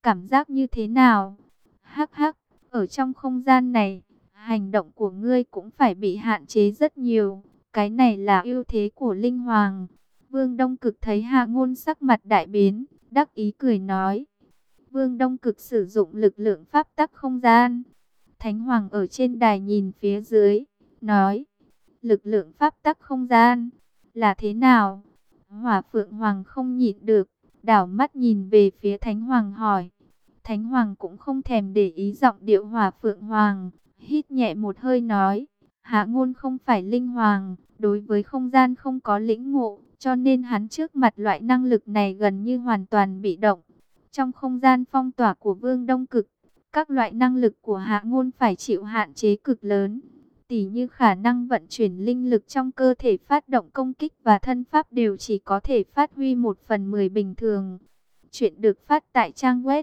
cảm giác như thế nào? Hắc hắc, ở trong không gian này, hành động của ngươi cũng phải bị hạn chế rất nhiều. Cái này là ưu thế của Linh Hoàng. Vương Đông Cực thấy Hạ Ngôn sắc mặt đại biến, đắc ý cười nói. Vương Đông Cực sử dụng lực lượng pháp tắc không gian. Thánh Hoàng ở trên đài nhìn phía dưới, nói. Lực lượng pháp tắc không gian, là thế nào? Hỏa Phượng Hoàng không nhịn được, đảo mắt nhìn về phía Thánh Hoàng hỏi. Thánh Hoàng cũng không thèm để ý giọng điệu Hỏa Phượng Hoàng, hít nhẹ một hơi nói. Hạ Ngôn không phải linh hoàng, đối với không gian không có lĩnh ngộ, cho nên hắn trước mặt loại năng lực này gần như hoàn toàn bị động. Trong không gian phong tỏa của Vương Đông Cực, các loại năng lực của Hạ Ngôn phải chịu hạn chế cực lớn. Tỉ như khả năng vận chuyển linh lực trong cơ thể, phát động công kích và thân pháp đều chỉ có thể phát huy 1/10 bình thường. Chuyện được phát tại trang web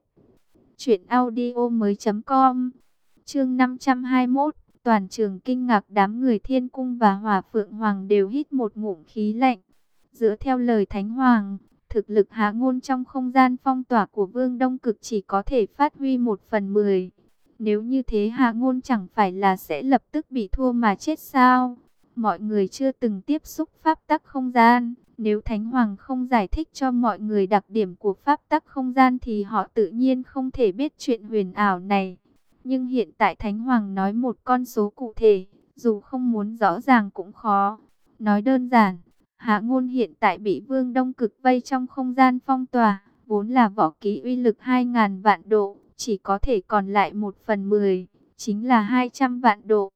truyệnaudiomoi.com. Chương 521. Toàn trường kinh ngạc, đám người Thiên Cung và Hỏa Phượng Hoàng đều hít một ngụm khí lạnh. Dựa theo lời Thánh Hoàng, thực lực Hạ Ngôn trong không gian phong tỏa của Vương Đông Cực chỉ có thể phát huy 1/10. Nếu như thế Hạ Ngôn chẳng phải là sẽ lập tức bị thua mà chết sao? Mọi người chưa từng tiếp xúc pháp tắc không gian. Nếu Thánh Hoàng không giải thích cho mọi người đặc điểm của pháp tắc không gian thì họ tự nhiên không thể biết chuyện huyền ảo này. Nhưng hiện tại Thánh Hoàng nói một con số cụ thể, dù không muốn rõ ràng cũng khó. Nói đơn giản, Hạ Ngôn hiện tại bị Vương Đông Cực vây trong không gian phong tỏa, vốn là võ kỹ uy lực 2000 vạn độ, chỉ có thể còn lại 1/10, chính là 200 vạn độ.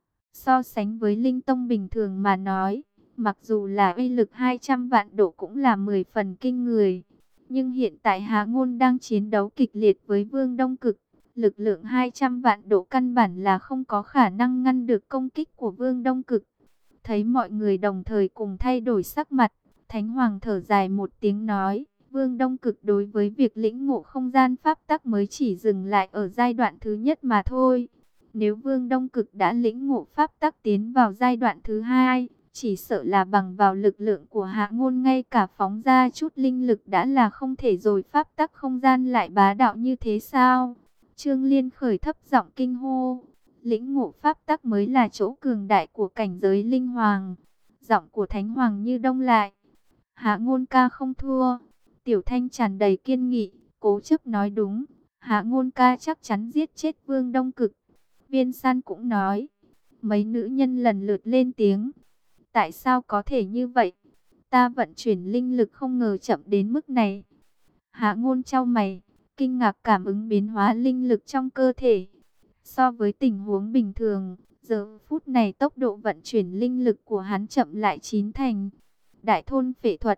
So sánh với linh tông bình thường mà nói, mặc dù là uy lực 200 vạn độ cũng là 10 phần kinh người. Nhưng hiện tại Hạ Ngôn đang chiến đấu kịch liệt với Vương Đông Cực. Lực lượng 200 vạn độ căn bản là không có khả năng ngăn được công kích của Vương Đông Cực. Thấy mọi người đồng thời cùng thay đổi sắc mặt, Thánh Hoàng thở dài một tiếng nói. Vương Đông Cực đối với việc lĩnh ngộ không gian pháp tắc mới chỉ dừng lại ở giai đoạn thứ nhất mà thôi. Nếu Vương Đông Cực đã lĩnh ngộ pháp tắc tiến vào giai đoạn thứ hai, chỉ sợ là bằng vào lực lượng của Hạ Ngôn ngay cả phóng ra chút linh lực đã là không thể rồi, pháp tắc không gian lại bá đạo như thế sao? Trương Liên khởi thấp giọng kinh hô, lĩnh ngộ pháp tắc mới là chỗ cường đại của cảnh giới linh hoàng. Giọng của Thánh Hoàng như đông lại. Hạ Ngôn ca không thua. Tiểu Thanh tràn đầy kiên nghị, cố chấp nói đúng. Hạ Ngôn ca chắc chắn giết chết Vương Đông Cực. Viên San cũng nói. Mấy nữ nhân lần lượt lên tiếng. Tại sao có thể như vậy? Ta vận chuyển linh lực không ngờ chậm đến mức này. Hạ Ngôn chau mày, kinh ngạc cảm ứng biến hóa linh lực trong cơ thể. So với tình huống bình thường, giờ phút này tốc độ vận chuyển linh lực của hắn chậm lại 9 thành. Đại thôn phệ thuật.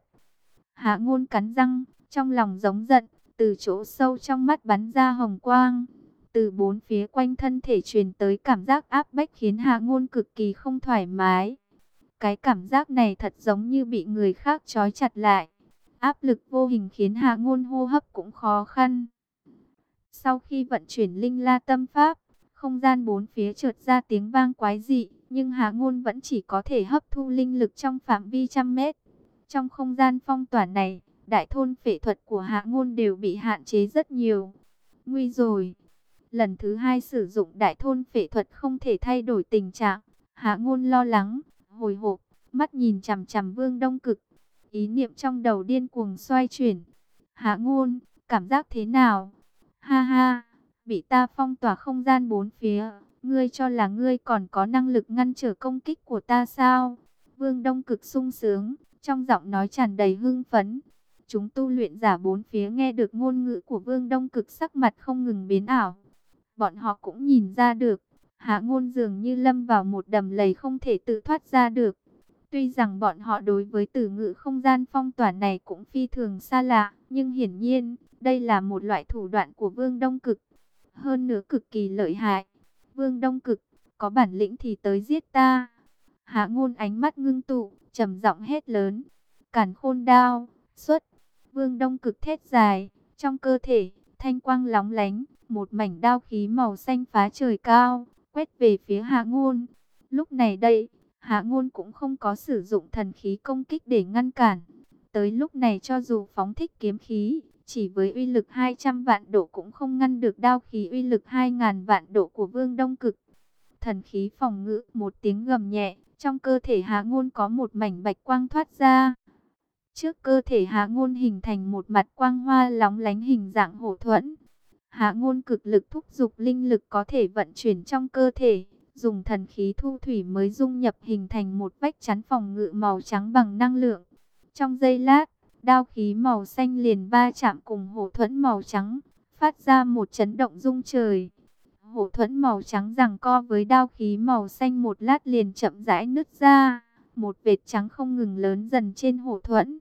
Hạ Ngôn cắn răng, trong lòng giống giận, từ chỗ sâu trong mắt bắn ra hồng quang. Từ bốn phía quanh thân thể truyền tới cảm giác áp bách khiến Hạ Ngôn cực kỳ không thoải mái. Cái cảm giác này thật giống như bị người khác trói chặt lại. Áp lực vô hình khiến Hạ Ngôn hô hấp cũng khó khăn. Sau khi vận chuyển linh la tâm pháp, không gian bốn phía chợt ra tiếng vang quái dị, nhưng Hạ Ngôn vẫn chỉ có thể hấp thu linh lực trong phạm vi trăm mét. Trong không gian phong tỏa này, đại thôn phệ thuật của Hạ Ngôn đều bị hạn chế rất nhiều. Nguy rồi! Lần thứ hai sử dụng đại thôn phệ thuật không thể thay đổi tình trạng. Hạ Ngôn lo lắng, hồi hộp, mắt nhìn chằm chằm Vương Đông Cực. Ý niệm trong đầu điên cuồng xoay chuyển. Hạ Ngôn, cảm giác thế nào? Ha ha, bị ta phong tỏa không gian bốn phía, ngươi cho là ngươi còn có năng lực ngăn trở công kích của ta sao? Vương Đông Cực sung sướng, trong giọng nói tràn đầy hưng phấn. Chúng tu luyện giả bốn phía nghe được ngôn ngữ của Vương Đông Cực sắc mặt không ngừng biến ảo. Bọn họ cũng nhìn ra được, Hạ Ngôn dường như lâm vào một đầm lầy không thể tự thoát ra được. Tuy rằng bọn họ đối với từ ngữ không gian phong tỏa này cũng phi thường xa lạ, nhưng hiển nhiên, đây là một loại thủ đoạn của Vương Đông Cực. Hơn nữa cực kỳ lợi hại. Vương Đông Cực, có bản lĩnh thì tới giết ta. Hạ Ngôn ánh mắt ngưng tụ, trầm giọng hét lớn. Càn Khôn đao, xuất. Vương Đông Cực thét dài, trong cơ thể, thanh quang lóng lánh, một mảnh đao khí màu xanh phá trời cao, quét về phía Hạ Ngôn. Lúc này đây, Hạ Ngôn cũng không có sử dụng thần khí công kích để ngăn cản. Tới lúc này cho dù phóng thích kiếm khí, Chỉ với uy lực 200 vạn độ cũng không ngăn được đao khí uy lực 2000 vạn độ của Vương Đông Cực. Thần khí phòng ngự, một tiếng gầm nhẹ, trong cơ thể Hạ Ngôn có một mảnh bạch quang thoát ra. Trước cơ thể Hạ Ngôn hình thành một mặt quang hoa lóng lánh hình dạng hổ thuẫn. Hạ Ngôn cực lực thúc giục linh lực có thể vận chuyển trong cơ thể, dùng thần khí thu thủy mới dung nhập hình thành một vách chắn phòng ngự màu trắng bằng năng lượng. Trong giây lát, đao khí màu xanh liền va chạm cùng hổ thuẫn màu trắng, phát ra một chấn động rung trời. Hổ thuẫn màu trắng giằng co với đao khí màu xanh một lát liền chậm rãi nứt ra, một vệt trắng không ngừng lớn dần trên hổ thuẫn.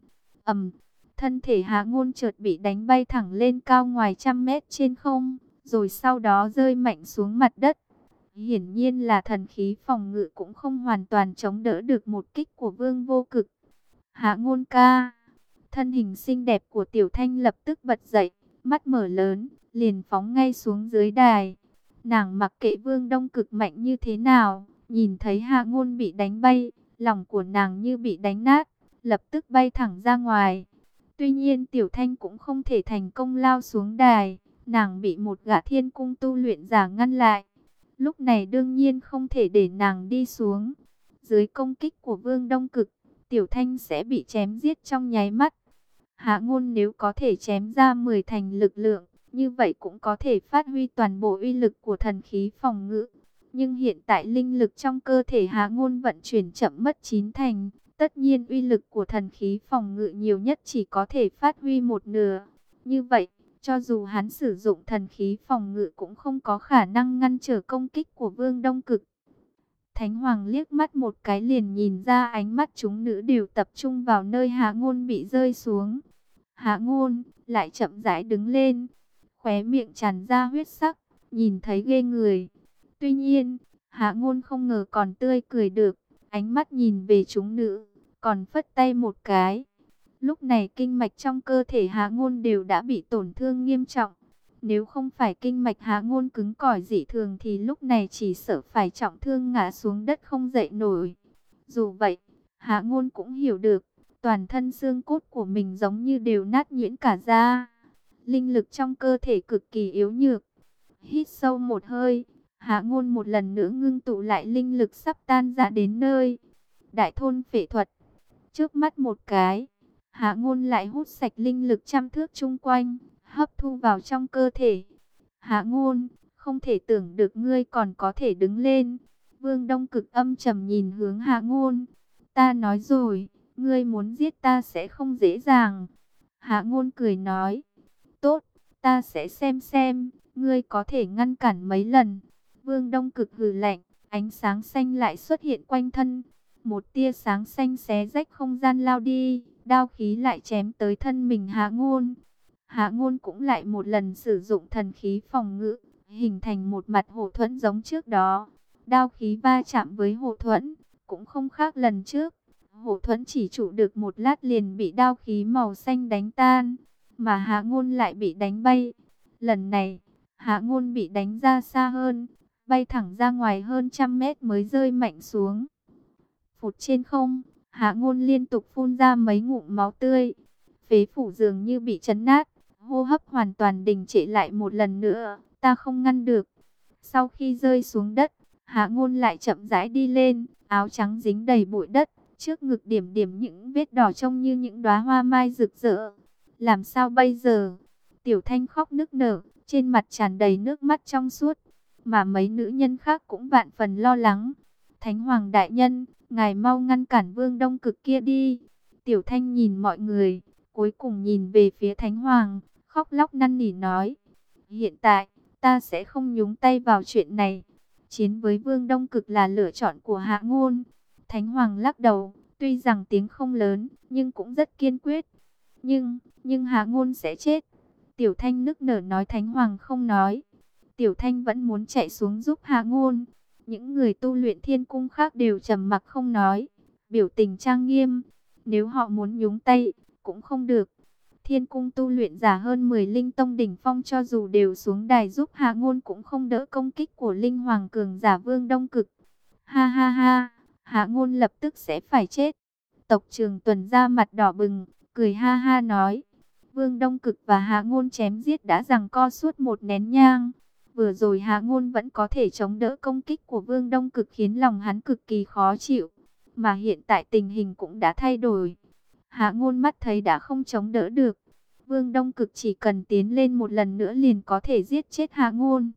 Thân thể Hạ Ngôn chợt bị đánh bay thẳng lên cao ngoài trăm mét trên không, rồi sau đó rơi mạnh xuống mặt đất. Hiển nhiên là thần khí phòng ngự cũng không hoàn toàn chống đỡ được một kích của Vương Vô Cực. Hạ Ngôn ca. Thân hình xinh đẹp của Tiểu Thanh lập tức bật dậy, mắt mở lớn, liền phóng ngay xuống dưới đài. Nàng mặc kệ Vương Đông Cực mạnh như thế nào, nhìn thấy Hạ Ngôn bị đánh bay, lòng của nàng như bị đánh nát, lập tức bay thẳng ra ngoài. Tuy nhiên Tiểu Thanh cũng không thể thành công lao xuống đài, nàng bị một gã thiên cung tu luyện giả ngăn lại. Lúc này đương nhiên không thể để nàng đi xuống. Dưới công kích của Vương Đông Cực, Tiểu Thanh sẽ bị chém giết trong nháy mắt. Hạ Ngôn nếu có thể chém ra 10 thành lực lượng, như vậy cũng có thể phát huy toàn bộ uy lực của thần khí phòng ngự. Nhưng hiện tại linh lực trong cơ thể Hạ Ngôn vận chuyển chậm mất 9 thành. Tất nhiên uy lực của thần khí phòng ngự nhiều nhất chỉ có thể phát huy một nửa. Như vậy, cho dù hắn sử dụng thần khí phòng ngự cũng không có khả năng ngăn trở công kích của Vương Đông Cực. Thánh Hoàng liếc mắt một cái liền nhìn ra ánh mắt chúng nữ đều tập trung vào nơi Hạ Ngôn bị rơi xuống. Hạ Ngôn lại chậm rãi đứng lên, khóe miệng tràn ra huyết sắc, nhìn thấy ghê người. Tuy nhiên, Hạ Ngôn không ngờ còn tươi cười được, ánh mắt nhìn về chúng nữ, còn phất tay một cái. Lúc này kinh mạch trong cơ thể Hạ Ngôn đều đã bị tổn thương nghiêm trọng. Nếu không phải kinh mạch Hạ Ngôn cứng cỏi dị thường thì lúc này chỉ sợ phải trọng thương ngã xuống đất không dậy nổi. Dù vậy, Hạ Ngôn cũng hiểu được, toàn thân xương cốt của mình giống như đều nát nhuyễn cả ra. Linh lực trong cơ thể cực kỳ yếu nhược. Hít sâu một hơi, Hạ Ngôn một lần nữa ngưng tụ lại linh lực sắp tan ra đến nơi. Đại thôn phệ thuật. Trước mắt một cái, Hạ Ngôn lại hút sạch linh lực trăm thước chung quanh, hấp thu vào trong cơ thể. Hạ Ngôn, không thể tưởng được ngươi còn có thể đứng lên. Vương Đông Cực âm trầm nhìn hướng Hạ Ngôn. Ta nói rồi, ngươi muốn giết ta sẽ không dễ dàng. Hạ Ngôn cười nói. Tốt, ta sẽ xem, ngươi có thể ngăn cản mấy lần. Vương Đông Cực hừ lạnh, ánh sáng xanh lại xuất hiện quanh thân. Một tia sáng xanh xé rách không gian lao đi, đao khí lại chém tới thân mình Hạ Ngôn. Hạ Ngôn cũng lại một lần sử dụng thần khí phòng ngự, hình thành một mặt hổ thuẫn giống trước đó. Đao khí va chạm với hổ thuẫn, cũng không khác lần trước. Hổ thuẫn chỉ trụ được một lát liền bị đao khí màu xanh đánh tan, mà Hạ Ngôn lại bị đánh bay. Lần này, Hạ Ngôn bị đánh ra xa hơn, bay thẳng ra ngoài hơn trăm mét mới rơi mạnh xuống. Phụt trên không, Hạ Ngôn liên tục phun ra mấy ngụm máu tươi. Phế phủ dường như bị chấn nát, hô hấp hoàn toàn đình trệ lại một lần nữa, ta không ngăn được. Sau khi rơi xuống đất, Hạ Ngôn lại chậm rãi đi lên, áo trắng dính đầy bụi đất, trước ngực điểm điểm những vết đỏ trông như những đóa hoa mai rực rỡ. Làm sao bây giờ? Tiểu Thanh khóc nức nở, trên mặt tràn đầy nước mắt trong suốt, mà mấy nữ nhân khác cũng vạn phần lo lắng. Thánh Hoàng đại nhân, ngài mau ngăn cản Vương Đông Cực kia đi. Tiểu Thanh nhìn mọi người, cuối cùng nhìn về phía Thánh Hoàng, khóc lóc năn nỉ nói. Hiện tại, ta sẽ không nhúng tay vào chuyện này. Chiến với Vương Đông Cực là lựa chọn của Hạ Ngôn. Thánh Hoàng lắc đầu, tuy rằng tiếng không lớn, nhưng cũng rất kiên quyết. Nhưng Hạ Ngôn sẽ chết. Tiểu Thanh nức nở nói. Thánh Hoàng không nói. Tiểu Thanh vẫn muốn chạy xuống giúp Hạ Ngôn. Những người tu luyện thiên cung khác đều trầm mặc không nói, biểu tình trang nghiêm. Nếu họ muốn nhúng tay, cũng không được. Thiên cung tu luyện giả hơn 10 linh tông đỉnh phong cho dù đều xuống đài giúp Hạ Ngôn cũng không đỡ công kích của linh hoàng cường giả Vương Đông Cực. Ha ha ha, Hạ Ngôn lập tức sẽ phải chết. Tộc Trường Tuần ra mặt đỏ bừng, cười ha ha nói. Vương Đông Cực và Hạ Ngôn chém giết đã giằng co suốt một nén nhang. Vừa rồi Hạ Ngôn vẫn có thể chống đỡ công kích của Vương Đông Cực khiến lòng hắn cực kỳ khó chịu. Mà hiện tại tình hình cũng đã thay đổi. Hạ Ngôn mắt thấy đã không chống đỡ được. Vương Đông Cực chỉ cần tiến lên một lần nữa liền có thể giết chết Hạ Ngôn.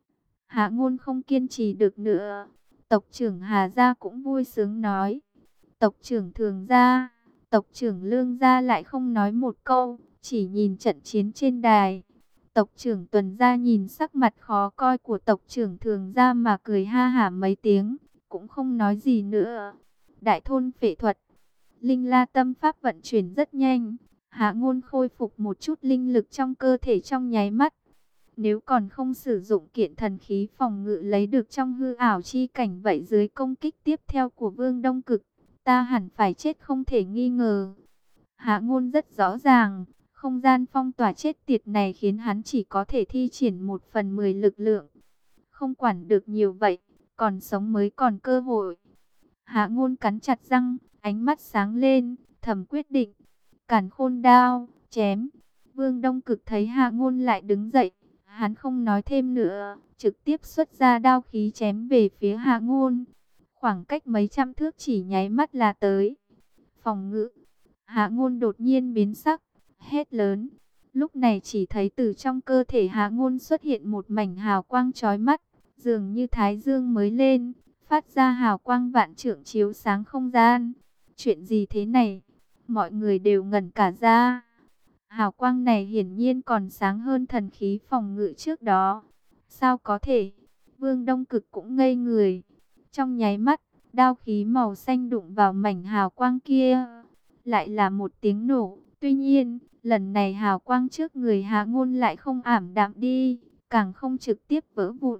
Hạ Ngôn không kiên trì được nữa. Tộc trưởng Hà Gia cũng vui sướng nói. Tộc trưởng Thường Gia, tộc trưởng Lương Gia lại không nói một câu, chỉ nhìn trận chiến trên đài. Tộc trưởng Tuần Gia nhìn sắc mặt khó coi của tộc trưởng Thường Gia mà cười ha hả mấy tiếng, cũng không nói gì nữa. Đại thôn phệ thuật, linh la tâm pháp vận chuyển rất nhanh. Hạ Ngôn khôi phục một chút linh lực trong cơ thể trong nháy mắt. Nếu còn không sử dụng kiện thần khí phòng ngự lấy được trong hư ảo chi cảnh, vậy dưới công kích tiếp theo của Vương Đông Cực, ta hẳn phải chết không thể nghi ngờ. Hạ Ngôn rất rõ ràng, không gian phong tỏa chết tiệt này khiến hắn chỉ có thể thi triển 1/10 lực lượng. Không quản được nhiều vậy, còn sống mới còn cơ hội. Hạ Ngôn cắn chặt răng, ánh mắt sáng lên, thầm quyết định. Càn Khôn đao, chém. Vương Đông Cực thấy Hạ Ngôn lại đứng dậy, hắn không nói thêm nữa, trực tiếp xuất ra đao khí chém về phía Hạ Ngôn. Khoảng cách mấy trăm thước chỉ nháy mắt là tới. Phòng ngự. Hạ Ngôn đột nhiên biến sắc, hét lớn. Lúc này chỉ thấy từ trong cơ thể Hạ Ngôn xuất hiện một mảnh hào quang chói mắt, dường như thái dương mới lên, phát ra hào quang vạn trượng chiếu sáng không gian. Chuyện gì thế này? Mọi người đều ngẩn cả ra. Hào quang này hiển nhiên còn sáng hơn thần khí phòng ngự trước đó. Sao có thể? Vương Đông Cực cũng ngây người. Trong nháy mắt, đao khí màu xanh đụng vào mảnh hào quang kia. Lại là một tiếng nổ. Tuy nhiên, lần này hào quang trước người Hạ Ngôn lại không ảm đạm đi, càng không trực tiếp vỡ vụn.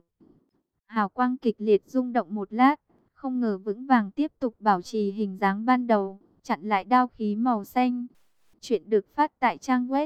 Hào quang kịch liệt rung động một lát, không ngờ vững vàng tiếp tục bảo trì hình dáng ban đầu, chặn lại đao khí màu xanh. Chuyện được phát tại trang web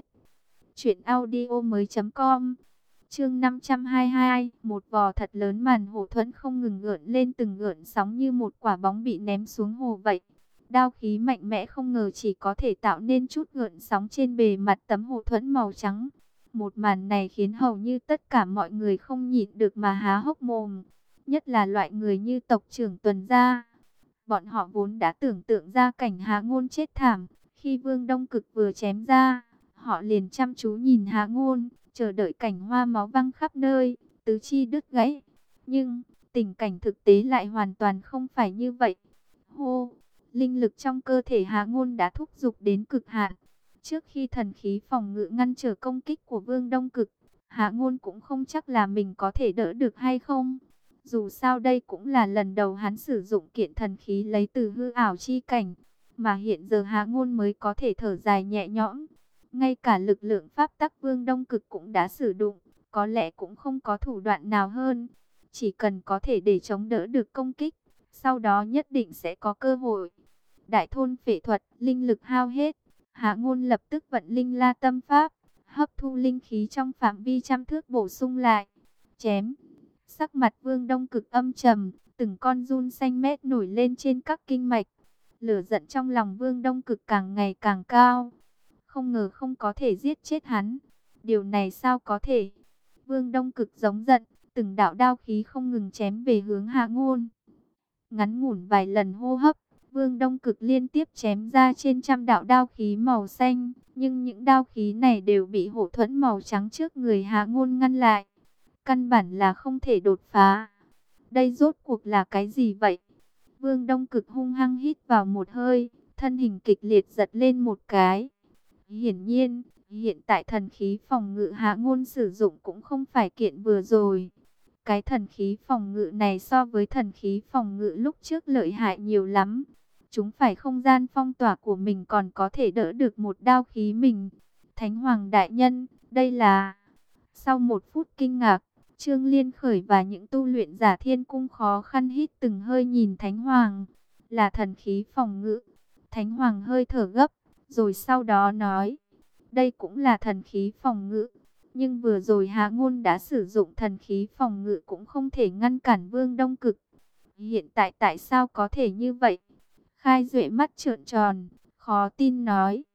truyệnaudiomoi.com. Chương 522, một vò thật lớn màn hồ thuẫn không ngừng gợn lên từng gợn sóng như một quả bóng bị ném xuống hồ vậy. Đao khí mạnh mẽ không ngờ chỉ có thể tạo nên chút gợn sóng trên bề mặt tấm hồ thuẫn màu trắng. Một màn này khiến hầu như tất cả mọi người không nhịn được mà há hốc mồm, nhất là loại người như tộc trưởng Tuần Gia. Bọn họ vốn đã tưởng tượng ra cảnh Hạ Ngôn chết thảm, khi Vương Đông Cực vừa chém ra, họ liền chăm chú nhìn Hạ Ngôn, chờ đợi cảnh hoa máu văng khắp nơi, tứ chi đứt gãy. Nhưng, tình cảnh thực tế lại hoàn toàn không phải như vậy. Hô, linh lực trong cơ thể Hạ Ngôn đã thúc giục đến cực hạn. Trước khi thần khí phòng ngự ngăn trở công kích của Vương Đông Cực, Hạ Ngôn cũng không chắc là mình có thể đỡ được hay không. Dù sao đây cũng là lần đầu hắn sử dụng kiện thần khí lấy từ hư ảo chi cảnh, mà hiện giờ Hạ Ngôn mới có thể thở dài nhẹ nhõm. Ngay cả lực lượng pháp tắc Vương Đông Cực cũng đã sử dụng, có lẽ cũng không có thủ đoạn nào hơn. Chỉ cần có thể để chống đỡ được công kích, sau đó nhất định sẽ có cơ hội. Đại thôn phệ thuật, linh lực hao hết, Hạ Ngôn lập tức vận linh la tâm pháp, hấp thu linh khí trong phạm vi trăm thước bổ sung lại. Chém. Sắc mặt Vương Đông Cực âm trầm, từng con giun xanh mét nổi lên trên các kinh mạch. Lửa giận trong lòng Vương Đông Cực càng ngày càng cao. Không ngờ không có thể giết chết hắn. Điều này sao có thể? Vương Đông Cực giống giận, từng đạo đao khí không ngừng chém về hướng Hạ Ngôn. Ngắn ngủn vài lần hô hấp, Vương Đông Cực liên tiếp chém ra trên trăm đạo đao khí màu xanh, nhưng những đao khí này đều bị hổ thuẫn màu trắng trước người Hạ Ngôn ngăn lại. Căn bản là không thể đột phá. Đây rốt cuộc là cái gì vậy? Vương Đông Cực hung hăng hít vào một hơi, thân hình kịch liệt giật lên một cái. Hiển nhiên, hiện tại thần khí phòng ngự Hạ Ngôn sử dụng cũng không phải kiện vừa rồi. Cái thần khí phòng ngự này so với thần khí phòng ngự lúc trước lợi hại nhiều lắm. Chúng phải không gian phong tỏa của mình còn có thể đỡ được một đao khí mình. Thánh Hoàng Đại Nhân, đây là... Sau một phút kinh ngạc, Trương Liên Khởi và những tu luyện giả Thiên Cung khó khăn hít từng hơi nhìn Thánh Hoàng. Là thần khí phòng ngự. Thánh Hoàng hơi thở gấp, rồi sau đó nói. Đây cũng là thần khí phòng ngự. Nhưng vừa rồi Hạ Ngôn đã sử dụng thần khí phòng ngự cũng không thể ngăn cản Vương Đông Cực. Hiện tại tại sao có thể như vậy? Khai Duệ mắt trợn tròn, khó tin nói.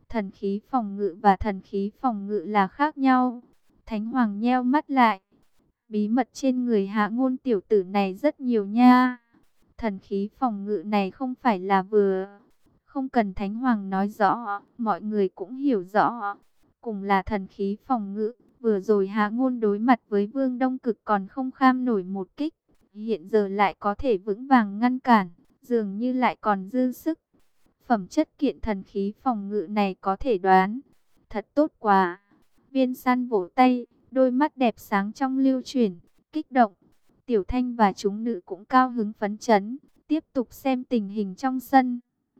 Thần khí phòng ngự và thần khí phòng ngự là khác nhau. Thánh Hoàng nheo mắt lại. Bí mật trên người Hạ Ngôn tiểu tử này rất nhiều nha. Thần khí phòng ngự này không phải là vừa. Không cần Thánh Hoàng nói rõ, mọi người cũng hiểu rõ. Cùng là thần khí phòng ngự, vừa rồi Hạ Ngôn đối mặt với Vương Đông Cực còn không kham nổi một kích. Hiện giờ lại có thể vững vàng ngăn cản, dường như lại còn dư sức. Phẩm chất kiện thần khí phòng ngự này có thể đoán. Thật tốt quá. Viên San vỗ tay, đôi mắt đẹp sáng trong lưu chuyển, kích động. Tiểu Thanh và chúng nữ cũng cao hứng phấn chấn, tiếp tục xem tình hình trong sân.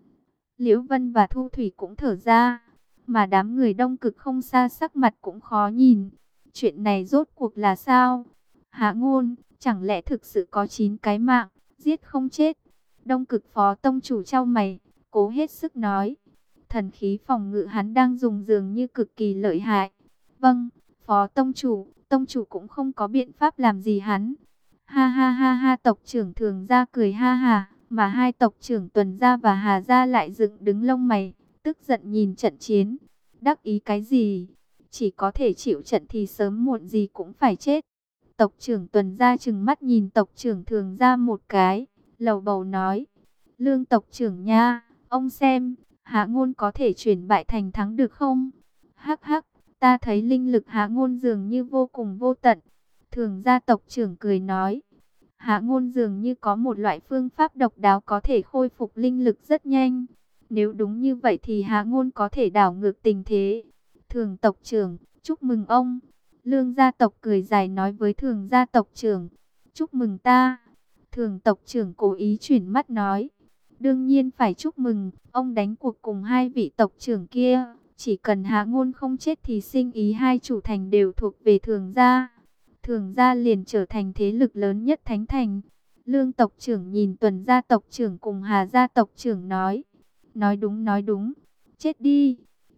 Liễu Vân và Thu Thủy cũng thở ra, mà đám người Đông Cực không xa sắc mặt cũng khó nhìn. Chuyện này rốt cuộc là sao? Hạ Ngôn, chẳng lẽ thực sự có 9 cái mạng, giết không chết? Đông Cực phó tông chủ chau mày, cố hết sức nói. Thần khí phòng ngự hắn đang dùng dường như cực kỳ lợi hại. Vâng, phó tông chủ cũng không có biện pháp làm gì hắn. Ha ha ha ha, tộc trưởng Thường Gia cười ha ha, mà hai tộc trưởng Tuần Gia và Hà Gia lại dựng đứng lông mày, tức giận nhìn trận chiến. Đắc ý cái gì? Chỉ có thể chịu trận thì sớm muộn gì cũng phải chết. Tộc trưởng Tuần Gia trừng mắt nhìn tộc trưởng Thường Gia một cái, lầu bầu nói. Lương tộc trưởng nha, ông xem, Hạ Ngôn có thể chuyển bại thành thắng được không? Hắc hắc, ta thấy linh lực Hạ Ngôn dường như vô cùng vô tận. Thường Gia tộc trưởng cười nói. Hạ Ngôn dường như có một loại phương pháp độc đáo có thể khôi phục linh lực rất nhanh. Nếu đúng như vậy thì Hạ Ngôn có thể đảo ngược tình thế. Thường tộc trưởng, chúc mừng ông. Lương gia tộc cười dài nói với Thường gia tộc trưởng. Chúc mừng ta. Thường tộc trưởng cố ý chuyển mắt nói. Đương nhiên phải chúc mừng, ông đánh cuộc cùng hai vị tộc trưởng kia. Chỉ cần Hạ Ngôn không chết thì sinh ý hai chủ thành đều thuộc về Thường gia. Thường gia liền trở thành thế lực lớn nhất Thánh Thành. Lương tộc trưởng nhìn Tuần gia tộc trưởng cùng Hà gia tộc trưởng nói. Nói đúng. Chết đi,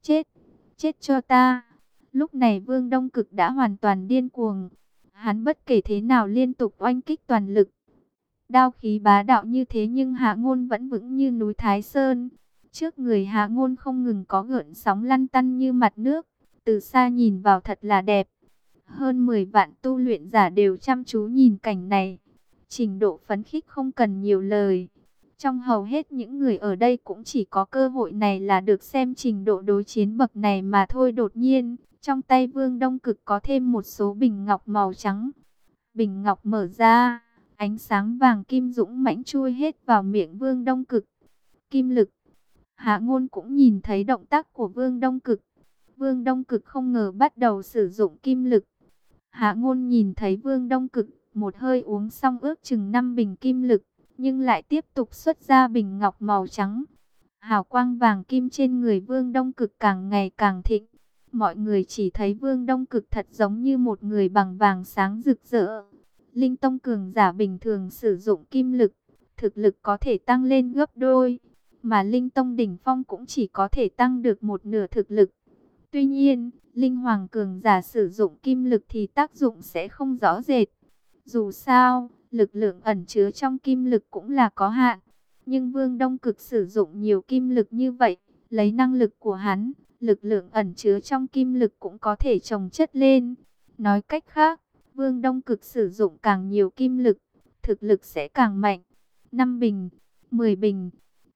chết cho ta. Lúc này Vương Đông Cực đã hoàn toàn điên cuồng. Hắn bất kể thế nào liên tục oanh kích toàn lực. Đao khí bá đạo như thế nhưng Hạ Ngôn vẫn vững như núi Thái Sơn. Trước người Hạ Ngôn không ngừng có gợn sóng lăn tăn như mặt nước. Từ xa nhìn vào thật là đẹp. Hơn 10 vạn tu luyện giả đều chăm chú nhìn cảnh này. Trình độ phấn khích không cần nhiều lời. Trong hầu hết những người ở đây cũng chỉ có cơ hội này là được xem trình độ đối chiến bậc này mà thôi. Đột nhiên, trong tay Vương Đông Cực có thêm một số bình ngọc màu trắng. Bình ngọc mở ra, ánh sáng vàng kim dũng mãnh chui hết vào miệng Vương Đông Cực. Kim lực. Hạ Ngôn cũng nhìn thấy động tác của Vương Đông Cực. Vương Đông Cực không ngờ bắt đầu sử dụng kim lực. Hạ Ngôn nhìn thấy Vương Đông Cực một hơi uống xong ước chừng 5 bình kim lực, nhưng lại tiếp tục xuất ra bình ngọc màu trắng. Hào quang vàng kim trên người Vương Đông Cực càng ngày càng thịnh. Mọi người chỉ thấy Vương Đông Cực thật giống như một người bằng vàng sáng rực rỡ. Linh tông cường giả bình thường sử dụng kim lực, thực lực có thể tăng lên gấp đôi, mà Linh tông đỉnh phong cũng chỉ có thể tăng được một nửa thực lực. Tuy nhiên, Linh Hoàng cường giả sử dụng kim lực thì tác dụng sẽ không rõ rệt. Dù sao, lực lượng ẩn chứa trong kim lực cũng là có hạn. Nhưng Vương Đông Cực sử dụng nhiều kim lực như vậy, lấy năng lực của hắn, lực lượng ẩn chứa trong kim lực cũng có thể chồng chất lên. Nói cách khác, Vương Đông Cực sử dụng càng nhiều kim lực, thực lực sẽ càng mạnh. 5 bình, 10 bình,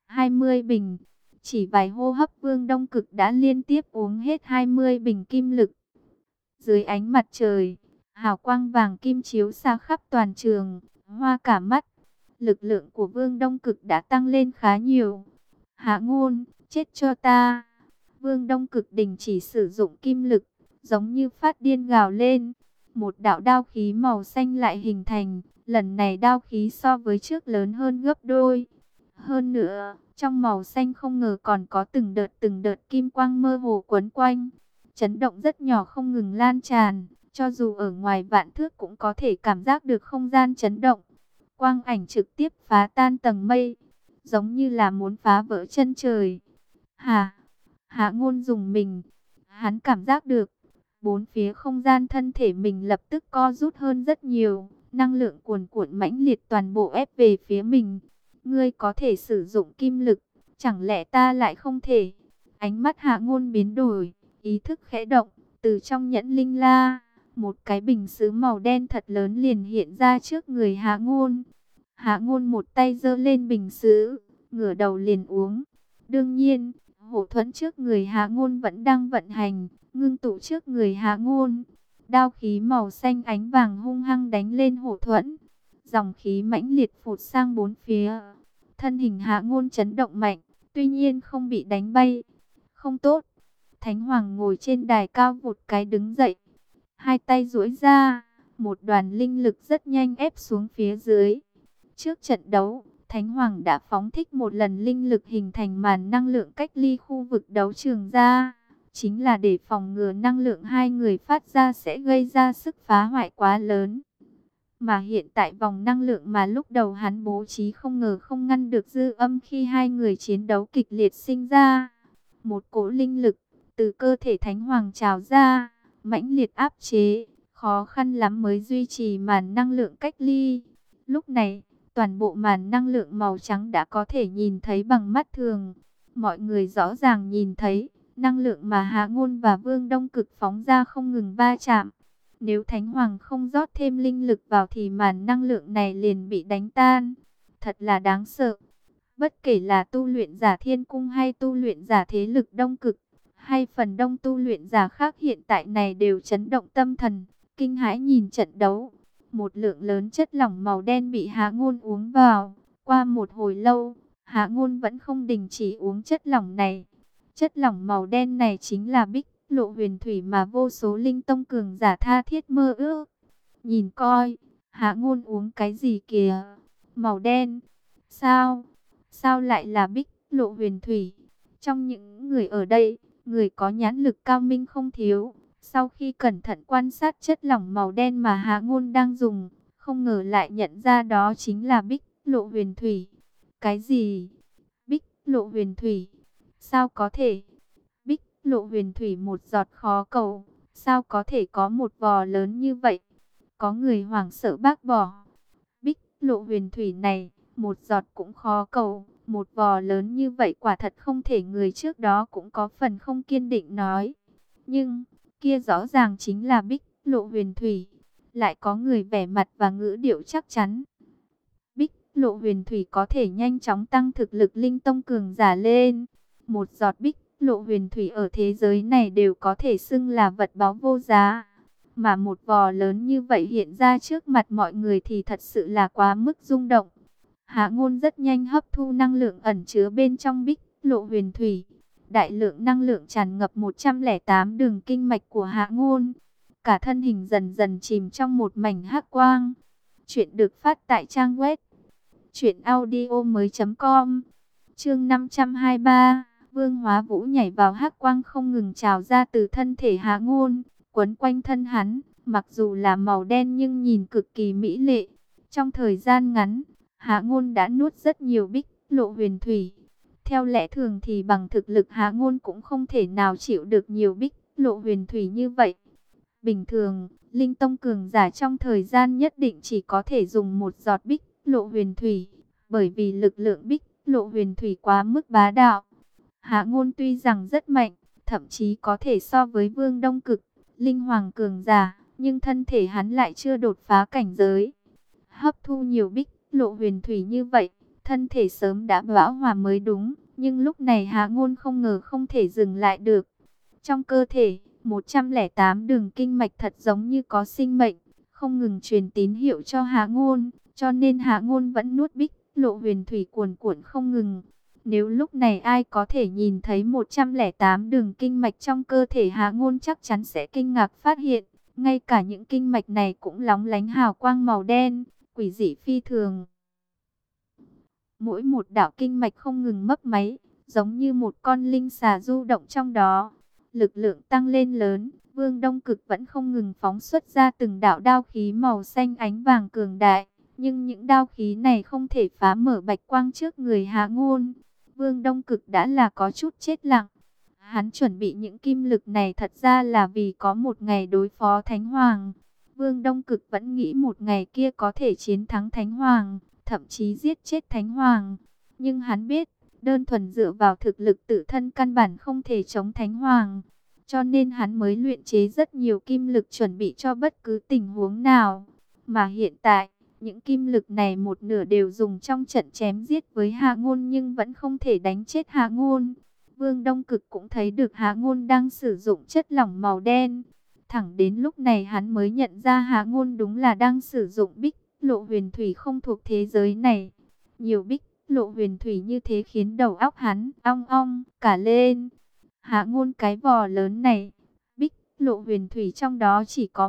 20 bình. Chỉ vài hô hấp Vương Đông Cực đã liên tiếp uống hết 20 bình kim lực. Dưới ánh mặt trời, hào quang vàng kim chiếu xa khắp toàn trường, hoa cả mắt. Lực lượng của Vương Đông Cực đã tăng lên khá nhiều. Hạ Ngôn, chết cho ta. Vương Đông Cực đình chỉ sử dụng kim lực, giống như phát điên gào lên. Một đạo đao khí màu xanh lại hình thành, lần này đao khí so với trước lớn hơn gấp đôi. Hơn nữa, trong màu xanh không ngờ còn có từng đợt kim quang mơ hồ quấn quanh. Chấn động rất nhỏ không ngừng lan tràn, cho dù ở ngoài vạn thước cũng có thể cảm giác được không gian chấn động. Quang ảnh trực tiếp phá tan tầng mây, giống như là muốn phá vỡ chân trời. Hạ Ngôn dùng mình, hắn cảm giác được, bốn phía không gian thân thể mình lập tức co rút hơn rất nhiều, năng lượng cuồn cuộn mãnh liệt toàn bộ ép về phía mình. Ngươi có thể sử dụng kim lực, chẳng lẽ ta lại không thể? Ánh mắt Hạ Ngôn biến đổi, ý thức khẽ động, từ trong nhẫn linh la, một cái bình sứ màu đen thật lớn liền hiện ra trước người Hạ Ngôn. Hạ Ngôn một tay giơ lên bình sứ, ngửa đầu liền uống. Đương nhiên, hổ thuẫn trước người Hạ Ngôn vẫn đang vận hành, ngưng tụ trước người Hạ Ngôn. Đao khí màu xanh ánh vàng hung hăng đánh lên hổ thuẫn. Dòng khí mãnh liệt phụt sang bốn phía. Thân hình Hạ Ngôn chấn động mạnh, tuy nhiên không bị đánh bay. Không tốt. Thánh Hoàng ngồi trên đài cao vụt cái đứng dậy. Hai tay duỗi ra, một đoàn linh lực rất nhanh ép xuống phía dưới. Trước trận đấu, Thánh Hoàng đã phóng thích một lần linh lực hình thành màn năng lượng cách ly khu vực đấu trường ra. Chính là để phòng ngừa năng lượng hai người phát ra sẽ gây ra sức phá hoại quá lớn. Mà hiện tại vòng năng lượng mà lúc đầu hắn bố trí không ngờ không ngăn được dư âm khi hai người chiến đấu kịch liệt sinh ra. Một cỗ linh lực từ cơ thể Thánh Hoàng trào ra, mãnh liệt áp chế, khó khăn lắm mới duy trì màn năng lượng cách ly. Lúc này, toàn bộ màn năng lượng màu trắng đã có thể nhìn thấy bằng mắt thường. Mọi người rõ ràng nhìn thấy, năng lượng mà Hạ Ngôn và Vương Đông Cực phóng ra không ngừng va chạm. Nếu Thánh Hoàng không rót thêm linh lực vào thì màn năng lượng này liền bị đánh tan. Thật là đáng sợ. Bất kể là tu luyện giả Thiên Cung hay tu luyện giả thế lực Đông Cực, hay phần đông tu luyện giả khác hiện tại này đều chấn động tâm thần, kinh hãi nhìn trận đấu. Một lượng lớn chất lỏng màu đen bị Hạ Ngôn uống vào. Qua một hồi lâu, Hạ Ngôn vẫn không đình chỉ uống chất lỏng này. Chất lỏng màu đen này chính là Bích Lộ Huyền Thủy mà vô số linh tông cường giả tha thiết mơ ước. Nhìn coi, Hạ Ngôn uống cái gì kìa? Màu đen. Sao? Sao lại là Bích Lộ Huyền Thủy? Trong những người ở đây, người có nhãn lực cao minh không thiếu. Sau khi cẩn thận quan sát chất lỏng màu đen mà Hạ Ngôn đang dùng, không ngờ lại nhận ra đó chính là Bích Lộ Huyền Thủy. Cái gì? Bích Lộ Huyền Thủy? Sao có thể? Bích Lộ Huyền Thủy một giọt khó cầu, sao có thể có một vò lớn như vậy? Có người hoảng sợ bác bỏ. Bích Lộ Huyền Thủy này, một giọt cũng khó cầu, một vò lớn như vậy quả thật không thể. Người trước đó cũng có phần không kiên định nói. Nhưng, kia rõ ràng chính là Bích Lộ Huyền Thủy. Lại có người vẻ mặt và ngữ điệu chắc chắn. Bích Lộ Huyền Thủy có thể nhanh chóng tăng thực lực linh tông cường giả lên. Một giọt Bích Lộ Huyền Thủy ở thế giới này đều có thể xưng là vật báu vô giá. Mà một vò lớn như vậy hiện ra trước mặt mọi người thì thật sự là quá mức rung động. Hạ Ngôn rất nhanh hấp thu năng lượng ẩn chứa bên trong Bích Lộ Huyền Thủy. Đại lượng năng lượng tràn ngập 108 đường kinh mạch của Hạ Ngôn. Cả thân hình dần dần chìm trong một mảnh hắc quang. Chuyện được phát tại trang web truyệnaudiomoi.com. Chương 523, Vương Hóa Vũ nhảy vào hắc quang không ngừng trào ra từ thân thể Hạ Ngôn, quấn quanh thân hắn, mặc dù là màu đen nhưng nhìn cực kỳ mỹ lệ. Trong thời gian ngắn, Hạ Ngôn đã nuốt rất nhiều Bích Lộ Huyền Thủy. Theo lẽ thường thì bằng thực lực Hạ Ngôn cũng không thể nào chịu được nhiều Bích Lộ Huyền Thủy như vậy. Bình thường, linh tông cường giả trong thời gian nhất định chỉ có thể dùng một giọt Bích Lộ Huyền Thủy, bởi vì lực lượng Bích Lộ Huyền Thủy quá mức bá đạo. Hạ Ngôn tuy rằng rất mạnh, thậm chí có thể so với Vương Đông Cực, linh hoàng cường giả, nhưng thân thể hắn lại chưa đột phá cảnh giới. Hấp thu nhiều Bích Lộ Huyền Thủy như vậy, thân thể sớm đã bão hòa mới đúng, nhưng lúc này Hạ Ngôn không ngờ không thể dừng lại được. Trong cơ thể, 108 đường kinh mạch thật giống như có sinh mệnh, không ngừng truyền tín hiệu cho Hạ Ngôn, cho nên Hạ Ngôn vẫn nuốt Bích Lộ Huyền Thủy cuồn cuộn không ngừng. Nếu lúc này ai có thể nhìn thấy 108 đường kinh mạch trong cơ thể Hạ Ngôn chắc chắn sẽ kinh ngạc phát hiện, ngay cả những kinh mạch này cũng lóng lánh hào quang màu đen, quỷ dị phi thường. Mỗi một đạo kinh mạch không ngừng mấp máy, giống như một con linh xà du động trong đó. Lực lượng tăng lên lớn, Vương Đông Cực vẫn không ngừng phóng xuất ra từng đạo đao khí màu xanh ánh vàng cường đại. Nhưng những đao khí này không thể phá mở bạch quang trước người Hạ Ngôn. Vương Đông Cực đã là có chút chết lặng. Hắn chuẩn bị những kim lực này thật ra là vì có một ngày đối phó Thánh Hoàng. Vương Đông Cực vẫn nghĩ một ngày kia có thể chiến thắng Thánh Hoàng, thậm chí giết chết Thánh Hoàng. Nhưng hắn biết, Đơn thuần dựa vào thực lực tự thân căn bản không thể chống Thánh Hoàng. Cho nên hắn mới luyện chế rất nhiều kim lực chuẩn bị cho bất cứ tình huống nào. Mà hiện tại, những kim lực này một nửa đều dùng trong trận chém giết với Hạ Ngôn nhưng vẫn không thể đánh chết Hạ Ngôn. Vương Đông Cực cũng thấy được Hạ Ngôn đang sử dụng chất lỏng màu đen. Thẳng đến lúc này hắn mới nhận ra Hạ Ngôn đúng là đang sử dụng bích lộ huyền thủy không thuộc thế giới này. Nhiều bích lộ huyền thủy như thế khiến đầu óc hắn ong ong cả lên. Hạ Ngôn cái vò lớn này, bích lộ huyền thủy trong đó chỉ có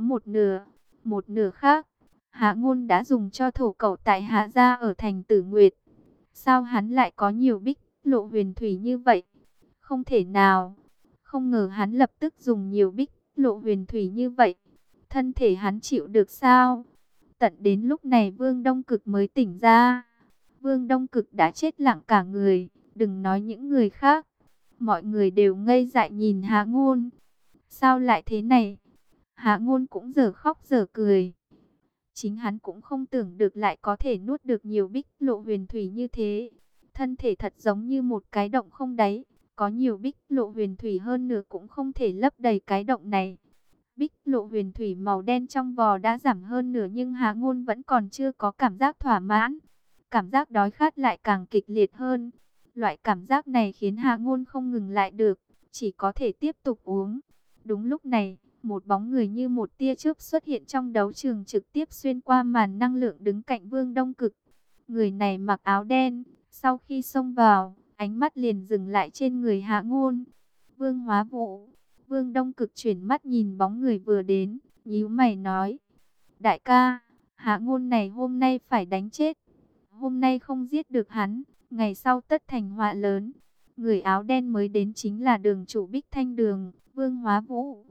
một nửa khác Hạ Ngôn đã dùng cho thổ cẩu tại Hạ gia ở thành Tử Nguyệt. Sao hắn lại có nhiều bích lộ huyền thủy như vậy? Không thể nào. Không ngờ hắn lập tức dùng nhiều bích lộ huyền thủy như vậy. Thân thể hắn chịu được sao? Tận đến lúc này Vương Đông Cực mới tỉnh ra. Vương Đông Cực đã chết lặng cả người, đừng nói những người khác. Mọi người đều ngây dại nhìn Hạ Ngôn. Sao lại thế này? Hạ Ngôn cũng giờ khóc giờ cười. Chính hắn cũng không tưởng được lại có thể nuốt được nhiều bích lộ huyền thủy như thế. Thân thể thật giống như một cái động không đáy. Có nhiều bích lộ huyền thủy hơn nữa cũng không thể lấp đầy cái động này. Bích lộ huyền thủy màu đen trong vò đã giảm hơn nửa nhưng Hạ Ngôn vẫn còn chưa có cảm giác thỏa mãn. Cảm giác đói khát lại càng kịch liệt hơn. Loại cảm giác này khiến Hạ Ngôn không ngừng lại được, chỉ có thể tiếp tục uống. Đúng lúc này, một bóng người như một tia chớp xuất hiện trong đấu trường trực tiếp xuyên qua màn năng lượng đứng cạnh Vương Đông Cực. Người này mặc áo đen, sau khi xông vào, ánh mắt liền dừng lại trên người Hạ Ngôn. Vương Hóa Vũ. Vương Đông Cực chuyển mắt nhìn bóng người vừa đến, nhíu mày nói: đại ca, Hạ Ngôn này hôm nay phải đánh chết. Hôm nay không giết được hắn, ngày sau tất thành họa lớn. Người áo đen mới đến chính là đường chủ Bích Thanh Đường, Vương Hóa Vũ.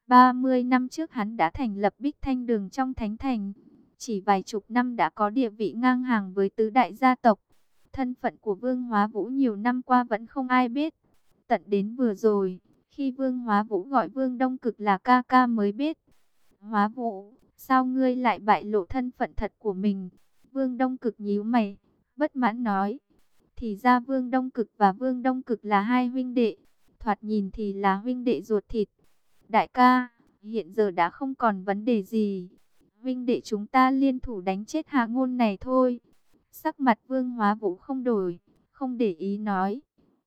30 năm trước hắn đã thành lập Bích Thanh Đường trong Thánh Thành. Chỉ vài chục năm đã có địa vị ngang hàng với tứ đại gia tộc. Thân phận của Vương Hóa Vũ nhiều năm qua vẫn không ai biết. Tận đến vừa rồi, khi Vương Hóa Vũ gọi Vương Đông Cực là ca ca mới biết. Hóa Vũ, sao ngươi lại bại lộ thân phận thật của mình? Vương Đông Cực nhíu mày, bất mãn nói. Thì ra Vương Đông Cực và Vương Đông Cực là hai huynh đệ. Thoạt nhìn thì là huynh đệ ruột thịt. Đại ca, hiện giờ đã không còn vấn đề gì. Huynh đệ chúng ta liên thủ đánh chết Hạ Ngôn này thôi. Sắc mặt Vương Hóa Vũ không đổi, không để ý nói.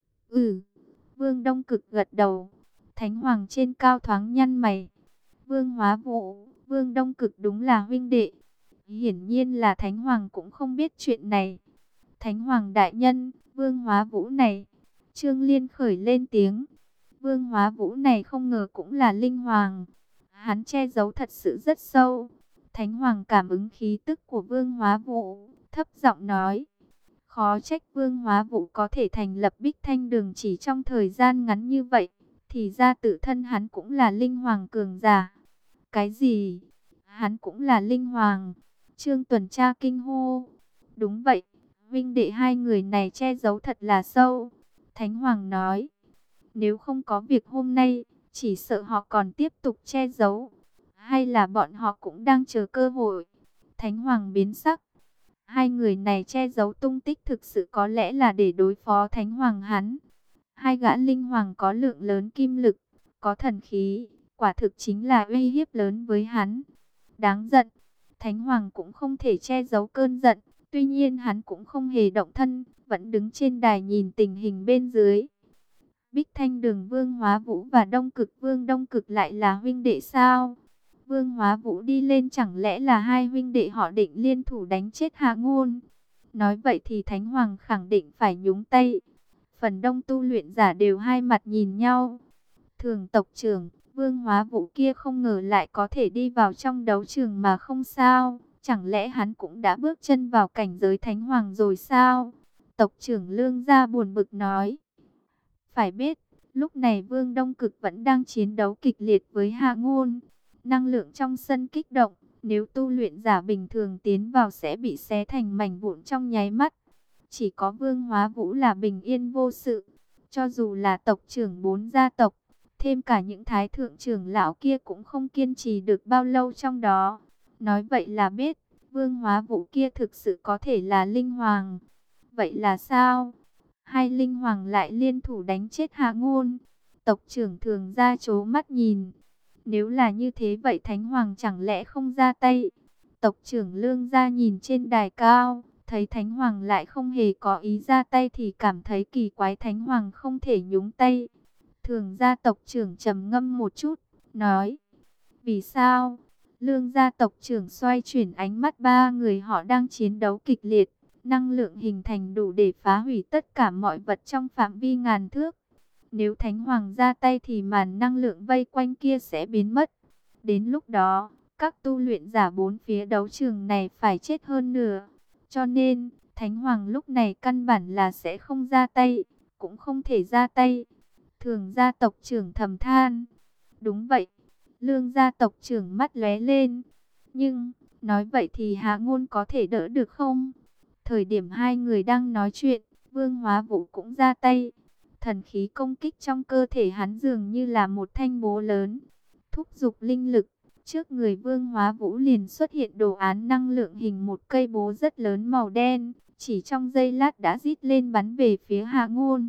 Ừ. Vương Đông Cực gật đầu. Thánh Hoàng trên cao thoáng nhăn mày. Vương Hóa Vũ, Vương Đông Cực đúng là huynh đệ. Hiển nhiên là Thánh Hoàng cũng không biết chuyện này. Thánh Hoàng đại nhân, Vương Hóa Vũ này. Trương Liên khởi lên tiếng. Vương Hóa Vũ này không ngờ cũng là linh hoàng. Hắn che giấu thật sự rất sâu. Thánh Hoàng cảm ứng khí tức của Vương Hóa Vũ, thấp giọng nói. Khó trách Vương Hóa Vũ có thể thành lập Bích Thanh Đường chỉ trong thời gian ngắn như vậy. Thì ra tự thân hắn cũng là linh hoàng cường giả. Cái gì? Hắn cũng là linh hoàng. Trương Tuần Tra kinh hô. Đúng vậy, huynh đệ hai người này che giấu thật là sâu. Thánh Hoàng nói. Nếu không có việc hôm nay, chỉ sợ họ còn tiếp tục che giấu. Hay là bọn họ cũng đang chờ cơ hội? Thánh Hoàng biến sắc. Hai người này che giấu tung tích thực sự có lẽ là để đối phó Thánh Hoàng hắn. Hai gã linh hoàng có lượng lớn kim lực, có thần khí, quả thực chính là uy hiếp lớn với hắn. Đáng giận, Thánh Hoàng cũng không thể che giấu cơn giận, tuy nhiên hắn cũng không hề động thân, vẫn đứng trên đài nhìn tình hình bên dưới. Bích Thanh Đường Vương Hóa Vũ và Đông Cực Vương Đông Cực lại là huynh đệ sao? Vương Hóa Vũ đi lên chẳng lẽ là hai huynh đệ họ định liên thủ đánh chết Hạ Ngôn? Nói vậy thì Thánh Hoàng khẳng định phải nhúng tay. Phần đông tu luyện giả đều hai mặt nhìn nhau. Thường tộc trưởng, Vương Hóa Vũ kia không ngờ lại có thể đi vào trong đấu trường mà không sao. Chẳng lẽ hắn cũng đã bước chân vào cảnh giới Thánh Hoàng rồi sao? Tộc trưởng Lương Gia buồn bực nói. Phải biết, lúc này Vương Đông Cực vẫn đang chiến đấu kịch liệt với Hạ Ngôn. Năng lượng trong sân kích động, nếu tu luyện giả bình thường tiến vào sẽ bị xé thành mảnh vụn trong nháy mắt. Chỉ có Vương Hóa Vũ là bình yên vô sự. Cho dù là tộc trưởng 4 gia tộc, thêm cả những thái thượng trưởng lão kia cũng không kiên trì được bao lâu trong đó. Nói vậy là biết, Vương Hóa Vũ kia thực sự có thể là linh hoàng. Vậy là sao? hai linh hoàng lại liên thủ đánh chết Hạ Ngôn. Tộc trưởng Thường Gia trố mắt nhìn. Nếu là như thế vậy Thánh Hoàng chẳng lẽ không ra tay? Tộc trưởng Lương Gia nhìn trên đài cao, thấy Thánh Hoàng lại không hề có ý ra tay thì cảm thấy kỳ quái, Thánh Hoàng không thể nhúng tay. Thường Gia tộc trưởng trầm ngâm một chút, nói: vì sao? Lương Gia tộc trưởng xoay chuyển ánh mắt ba người họ đang chiến đấu kịch liệt. Năng lượng hình thành đủ để phá hủy tất cả mọi vật trong phạm vi ngàn thước. Nếu Thánh Hoàng ra tay thì màn năng lượng vây quanh kia sẽ biến mất. Đến lúc đó, các tu luyện giả bốn phía đấu trường này phải chết hơn nửa. Cho nên, Thánh Hoàng lúc này căn bản là sẽ không ra tay, cũng không thể ra tay. Thường gia tộc trưởng thầm than. Đúng vậy. Lương gia tộc trưởng mắt lóe lên. Nhưng, nói vậy thì Hạ Ngôn có thể đỡ được không? Thời điểm hai người đang nói chuyện, Vương Hóa Vũ cũng ra tay. Thần khí công kích trong cơ thể hắn dường như là một thanh búa lớn. Thúc giục linh lực, trước người Vương Hóa Vũ liền xuất hiện đồ án năng lượng hình một cây búa rất lớn màu đen. Chỉ trong giây lát đã rít lên bắn về phía Hạ Ngôn.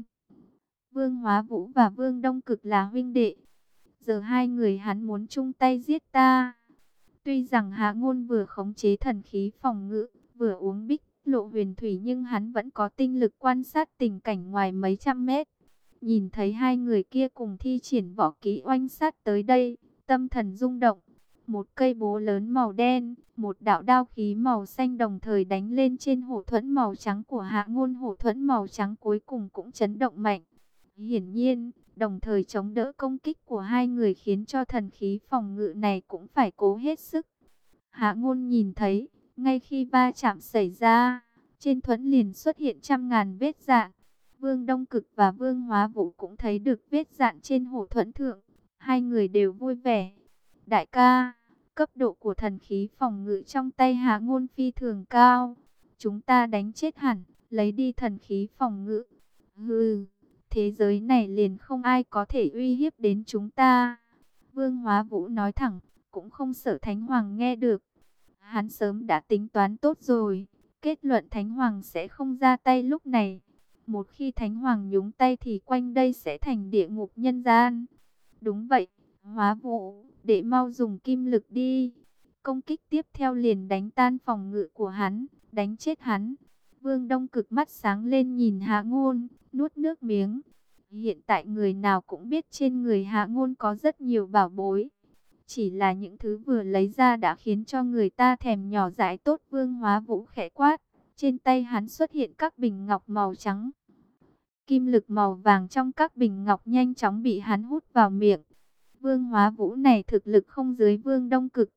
Vương Hóa Vũ và Vương Đông Cực là huynh đệ. Giờ hai người hắn muốn chung tay giết ta. Tuy rằng Hạ Ngôn vừa khống chế thần khí phòng ngự, vừa uống bích lộ huyền thủy, nhưng hắn vẫn có tinh lực quan sát tình cảnh ngoài mấy trăm mét. Nhìn thấy hai người kia cùng thi triển võ kỹ oanh sát tới đây, tâm thần rung động. Một cây búa lớn màu đen, một đạo đao khí màu xanh đồng thời đánh lên trên hổ thuẫn màu trắng của Hạ Ngôn. Hổ thuẫn màu trắng cuối cùng cũng chấn động mạnh. Hiển nhiên, đồng thời chống đỡ công kích của hai người khiến cho thần khí phòng ngự này cũng phải cố hết sức. Hạ Ngôn nhìn thấy, ngay khi va chạm xảy ra, trên thuẫn liền xuất hiện trăm ngàn vết rạn. Vương Đông Cực và Vương Hóa Vũ cũng thấy được vết rạn trên hổ thuẫn thượng. Hai người đều vui vẻ. Đại ca, cấp độ của thần khí phòng ngự trong tay Hạ Ngôn phi thường cao. Chúng ta đánh chết hẳn, lấy đi thần khí phòng ngự. Hừ, thế giới này liền không ai có thể uy hiếp đến chúng ta. Vương Hóa Vũ nói thẳng, cũng không sợ Thánh Hoàng nghe được. Hắn sớm đã tính toán tốt rồi, kết luận Thánh Hoàng sẽ không ra tay lúc này. Một khi Thánh Hoàng nhúng tay thì quanh đây sẽ thành địa ngục nhân gian. Đúng vậy, Hóa Vũ, để mau dùng kim lực đi. Công kích tiếp theo liền đánh tan phòng ngự của hắn, đánh chết hắn. Vương Đông Cực mắt sáng lên nhìn Hạ Ngôn, nuốt nước miếng. Hiện tại người nào cũng biết trên người Hạ Ngôn có rất nhiều bảo bối. Chỉ là những thứ vừa lấy ra đã khiến cho người ta thèm nhỏ dãi. Tốt, Vương Hóa Vũ khẽ quát. Trên tay hắn xuất hiện các bình ngọc màu trắng. Kim lực màu vàng trong các bình ngọc nhanh chóng bị hắn hút vào miệng. Vương Hóa Vũ này thực lực không dưới Vương Đông Cực.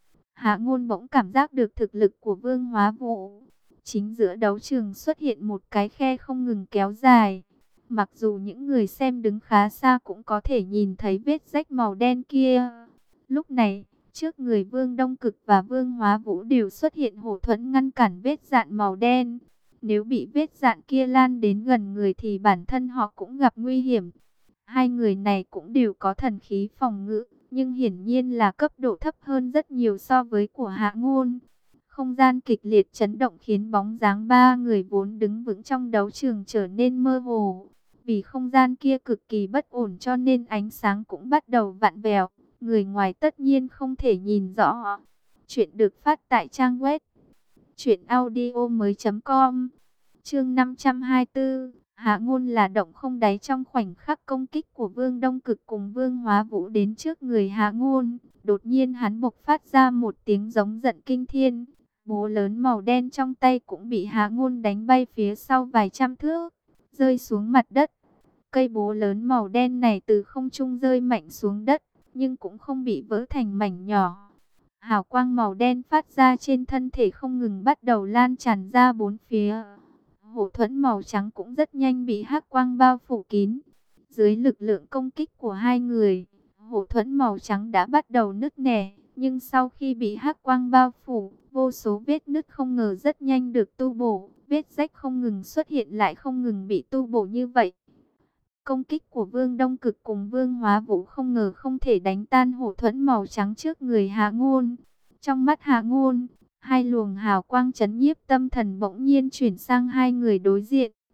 Hạ Ngôn bỗng cảm giác được thực lực của Vương Hóa Vũ. Chính giữa đấu trường xuất hiện một cái khe không ngừng kéo dài. Mặc dù những người xem đứng khá xa cũng có thể nhìn thấy vết rách màu đen kia. Lúc này, trước người Vương Đông Cực và Vương Hóa Vũ đều xuất hiện hổ thuẫn ngăn cản vết rạn màu đen. Nếu bị vết rạn kia lan đến gần người thì bản thân họ cũng gặp nguy hiểm. Hai người này cũng đều có thần khí phòng ngự, nhưng hiển nhiên là cấp độ thấp hơn rất nhiều so với của Hạ Ngôn. Không gian kịch liệt chấn động khiến bóng dáng ba người vốn đứng vững trong đấu trường trở nên mơ hồ. Vì không gian kia cực kỳ bất ổn cho nên ánh sáng cũng bắt đầu vặn vẹo. Người ngoài tất nhiên không thể nhìn rõ. Chuyện được phát tại trang web truyệnaudiomoi.com. Chương 524, Hạ Ngôn là động không đáy. Trong khoảnh khắc công kích của Vương Đông Cực cùng Vương Hóa Vũ đến trước người Hạ Ngôn, đột nhiên hắn bộc phát ra một tiếng giống giận kinh thiên. Búa lớn màu đen trong tay cũng bị Hạ Ngôn đánh bay phía sau vài trăm thước, rơi xuống mặt đất. Cây búa lớn màu đen này từ không trung rơi mạnh xuống đất, nhưng cũng không bị vỡ thành mảnh nhỏ. Hào quang màu đen phát ra trên thân thể không ngừng bắt đầu lan tràn ra bốn phía. Hổ thuẫn màu trắng cũng rất nhanh bị hắc quang bao phủ kín. Dưới lực lượng công kích của hai người, hổ thuẫn màu trắng đã bắt đầu nứt nẻ. Nhưng sau khi bị hắc quang bao phủ, vô số vết nứt không ngờ rất nhanh được tu bổ. Vết rách không ngừng xuất hiện lại không ngừng bị tu bổ như vậy. Công kích của Vương Đông Cực cùng Vương Hóa Vũ không ngờ không thể đánh tan hổ thuẫn màu trắng trước người Hạ Ngôn. Trong mắt Hạ Ngôn, hai luồng hào quang chấn nhiếp tâm thần bỗng nhiên chuyển sang hai người đối diện.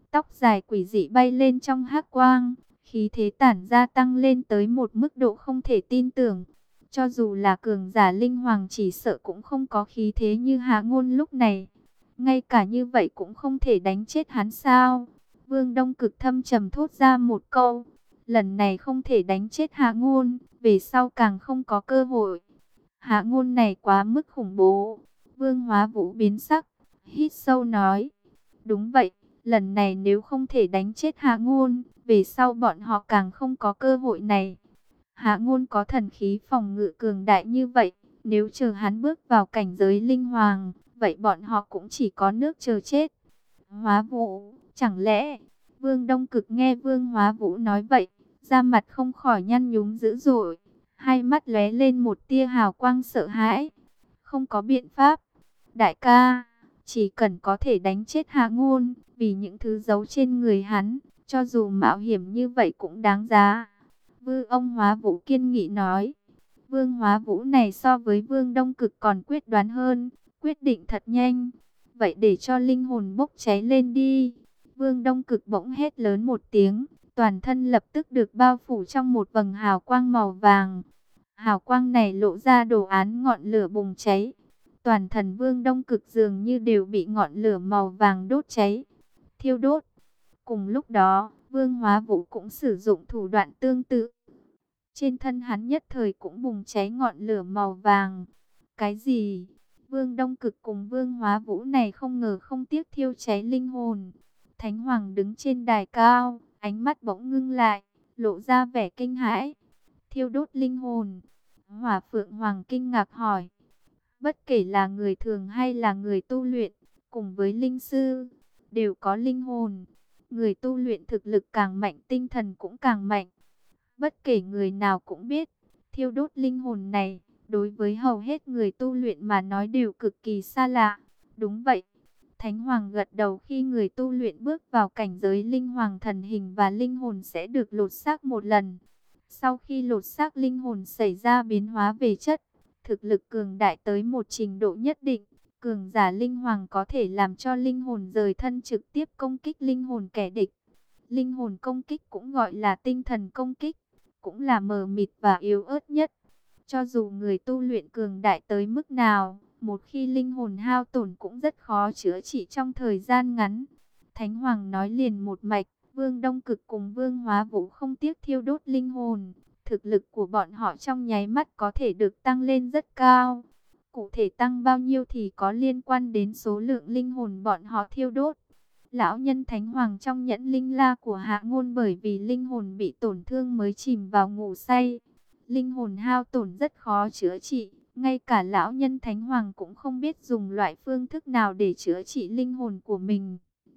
tóc dài quỷ dị bay lên trong hắc quang, khí thế tản ra tăng lên tới một mức độ không thể tin tưởng. Cho dù là cường giả linh hoàng chỉ sợ cũng không có khí thế như Hạ Ngôn lúc này. Ngay cả như vậy cũng không thể đánh chết hắn sao? Vương Đông Cực thâm trầm thốt ra một câu. Lần này không thể đánh chết Hạ Ngôn, về sau càng không có cơ hội. Hạ Ngôn này quá mức khủng bố. Vương Hóa Vũ biến sắc, hít sâu nói. Đúng vậy, lần này nếu không thể đánh chết Hạ Ngôn, về sau bọn họ càng không có cơ hội này. Hạ Ngôn có thần khí phòng ngự cường đại như vậy, nếu chờ hắn bước vào cảnh giới linh hoàng, vậy bọn họ cũng chỉ có nước chờ chết. Hóa Vũ, chẳng lẽ... Vương Đông Cực nghe Vương Hóa Vũ nói vậy, da mặt không khỏi nhăn nhúm dữ dội, hai mắt lóe lên một tia hào quang sợ hãi. Không có biện pháp. Đại ca, chỉ cần có thể đánh chết Hạ Ngôn, vì những thứ giấu trên người hắn, cho dù mạo hiểm như vậy cũng đáng giá. Vương Hóa Vũ kiên nghị nói. Vương Hóa Vũ này so với Vương Đông Cực còn quyết đoán hơn, quyết định thật nhanh. Vậy để cho linh hồn bốc cháy lên đi. Vương Đông Cực bỗng hét lớn một tiếng, toàn thân lập tức được bao phủ trong một vầng hào quang màu vàng. Hào quang này lộ ra đồ án ngọn lửa bùng cháy. Toàn thân Vương Đông Cực dường như đều bị ngọn lửa màu vàng đốt cháy, thiêu đốt. Cùng lúc đó, Vương Hóa Vũ cũng sử dụng thủ đoạn tương tự. Trên thân hắn nhất thời cũng bùng cháy ngọn lửa màu vàng. Cái gì? Vương Đông Cực cùng Vương Hóa Vũ này không ngờ không tiếc thiêu cháy linh hồn. Thánh Hoàng đứng trên đài cao, ánh mắt bỗng ngưng lại, lộ ra vẻ kinh hãi. Thiêu đốt linh hồn. Hỏa Phượng Hoàng kinh ngạc hỏi. Bất kể là người thường hay là người tu luyện, cùng với linh sư, đều có linh hồn. Người tu luyện thực lực càng mạnh, tinh thần cũng càng mạnh. Bất kể người nào cũng biết, thiêu đốt linh hồn này, đối với hầu hết người tu luyện mà nói đều cực kỳ xa lạ. Đúng vậy. Thánh Hoàng gật đầu, khi người tu luyện bước vào cảnh giới linh hoàng thần hình và linh hồn sẽ được lột xác một lần. Sau khi lột xác linh hồn xảy ra biến hóa về chất, thực lực cường đại tới một trình độ nhất định, cường giả linh hoàng có thể làm cho linh hồn rời thân trực tiếp công kích linh hồn kẻ địch. Linh hồn công kích cũng gọi là tinh thần công kích, cũng là mờ mịt và yếu ớt nhất. Cho dù người tu luyện cường đại tới mức nào, một khi linh hồn hao tổn cũng rất khó chữa trị trong thời gian ngắn. Thánh Hoàng nói liền một mạch, Vương Đông Cực cùng Vương Hóa Vũ không tiếc thiêu đốt linh hồn. Thực lực của bọn họ trong nháy mắt có thể được tăng lên rất cao. Cụ thể tăng bao nhiêu thì có liên quan đến số lượng linh hồn bọn họ thiêu đốt. Lão nhân Thánh Hoàng trong nhẫn linh la của Hạ Ngôn bởi vì linh hồn bị tổn thương mới chìm vào ngủ say. Linh hồn hao tổn rất khó chữa trị. Ngay cả lão nhân Thánh Hoàng cũng không biết dùng loại phương thức nào để chữa trị linh hồn của mình.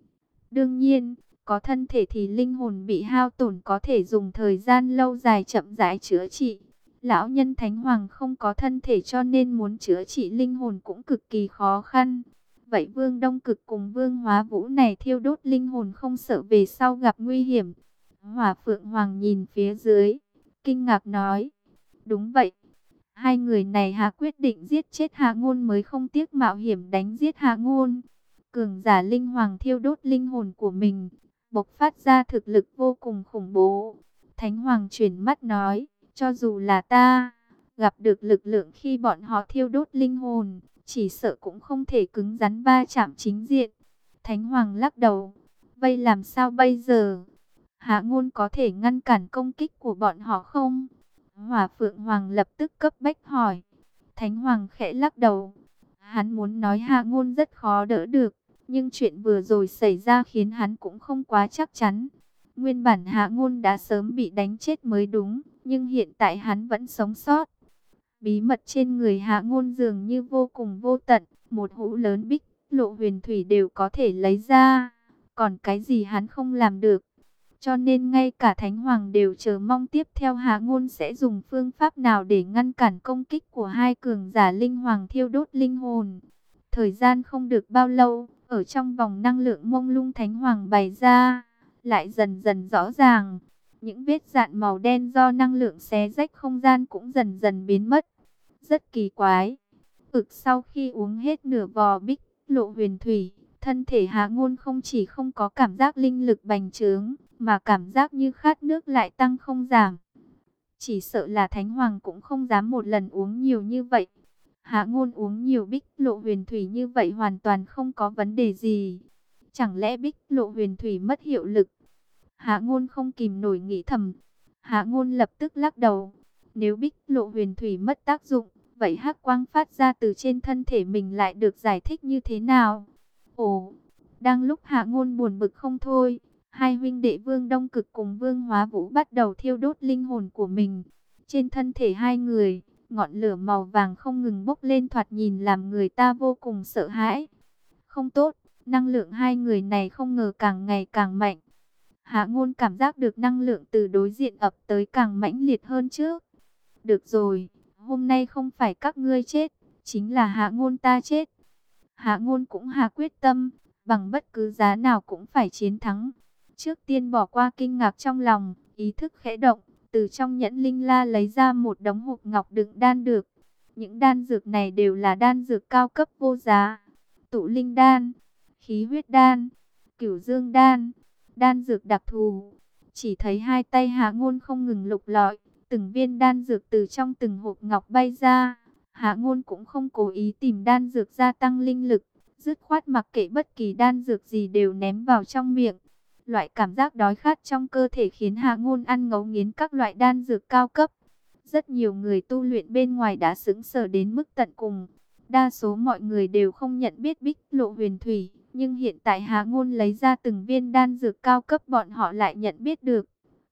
Đương nhiên, có thân thể thì linh hồn bị hao tổn có thể dùng thời gian lâu dài chậm rãi chữa trị. Lão nhân Thánh Hoàng không có thân thể cho nên muốn chữa trị linh hồn cũng cực kỳ khó khăn. Vậy Vương Đông Cực cùng Vương Hóa Vũ này thiêu đốt linh hồn không sợ về sau gặp nguy hiểm. Hỏa Phượng Hoàng nhìn phía dưới, kinh ngạc nói. Đúng vậy. Hai người này hạ quyết định giết chết Hạ Ngôn mới không tiếc mạo hiểm đánh giết Hạ Ngôn. Cường giả linh hoàng thiêu đốt linh hồn của mình, bộc phát ra thực lực vô cùng khủng bố. Thánh Hoàng chuyển mắt nói, cho dù là ta, gặp được lực lượng khi bọn họ thiêu đốt linh hồn, chỉ sợ cũng không thể cứng rắn va chạm chính diện. Thánh Hoàng lắc đầu, vậy làm sao bây giờ? Hạ Ngôn có thể ngăn cản công kích của bọn họ không? Hỏa Phượng Hoàng lập tức cấp bách hỏi. Thánh Hoàng khẽ lắc đầu. Hắn muốn nói Hạ Ngôn rất khó đỡ được, nhưng chuyện vừa rồi xảy ra khiến hắn cũng không quá chắc chắn. Nguyên bản Hạ Ngôn đã sớm bị đánh chết mới đúng, nhưng hiện tại hắn vẫn sống sót. Bí mật trên người Hạ Ngôn dường như vô cùng vô tận, một hũ lớn bích lộ huyền thủy đều có thể lấy ra, còn cái gì hắn không làm được. Cho nên ngay cả Thánh Hoàng đều chờ mong tiếp theo Hạ Ngôn sẽ dùng phương pháp nào để ngăn cản công kích của hai cường giả linh hoàng thiêu đốt linh hồn. Thời gian không được bao lâu, ở trong vòng năng lượng mông lung Thánh Hoàng bày ra, lại dần dần rõ ràng. Những vết dạn màu đen do năng lượng xé rách không gian cũng dần dần biến mất. Rất kỳ quái. Sau khi uống hết nửa vò bích lộ huyền thủy, thân thể Hạ Ngôn không chỉ không có cảm giác linh lực bành trướng, mà cảm giác như khát nước lại tăng không giảm. Chỉ sợ là Thánh Hoàng cũng không dám một lần uống nhiều như vậy. Hạ Ngôn uống nhiều Bích Lộ Huyền Thủy như vậy hoàn toàn không có vấn đề gì. Chẳng lẽ Bích Lộ Huyền Thủy mất hiệu lực? Hạ Ngôn không kìm nổi nghĩ thầm. Hạ Ngôn lập tức lắc đầu. Nếu Bích Lộ Huyền Thủy mất tác dụng, vậy hắc quang phát ra từ trên thân thể mình lại được giải thích như thế nào? Ồ, đang lúc Hạ Ngôn buồn bực không thôi, hai huynh đệ Vương Đông Cực cùng Vương Hóa Vũ bắt đầu thiêu đốt linh hồn của mình. Trên thân thể hai người, ngọn lửa màu vàng không ngừng bốc lên, thoạt nhìn làm người ta vô cùng sợ hãi. Không tốt, năng lượng hai người này không ngờ càng ngày càng mạnh. Hạ Ngôn cảm giác được năng lượng từ đối diện ập tới càng mãnh liệt hơn trước. Được rồi, hôm nay không phải các ngươi chết, chính là Hạ Ngôn ta chết. Hạ Ngôn cũng hạ quyết tâm, bằng bất cứ giá nào cũng phải chiến thắng. Trước tiên bỏ qua kinh ngạc trong lòng, ý thức khẽ động, từ trong nhẫn linh la lấy ra một đống hộp ngọc đựng đan dược. Những đan dược này đều là đan dược cao cấp vô giá. Tụ linh đan, khí huyết đan, cửu dương đan, đan dược đặc thù. Chỉ thấy hai tay Hạ Ngôn không ngừng lục lọi, từng viên đan dược từ trong từng hộp ngọc bay ra. Hạ Ngôn cũng không cố ý tìm đan dược gia tăng linh lực, dứt khoát mặc kệ bất kỳ đan dược gì đều ném vào trong miệng. Loại cảm giác đói khát trong cơ thể khiến Hạ Ngôn ăn ngấu nghiến các loại đan dược cao cấp. Rất nhiều người tu luyện bên ngoài đã sững sờ đến mức tận cùng. Đa số mọi người đều không nhận biết Bích Lộ Huyền Thủy, nhưng hiện tại Hạ Ngôn lấy ra từng viên đan dược cao cấp, bọn họ lại nhận biết được.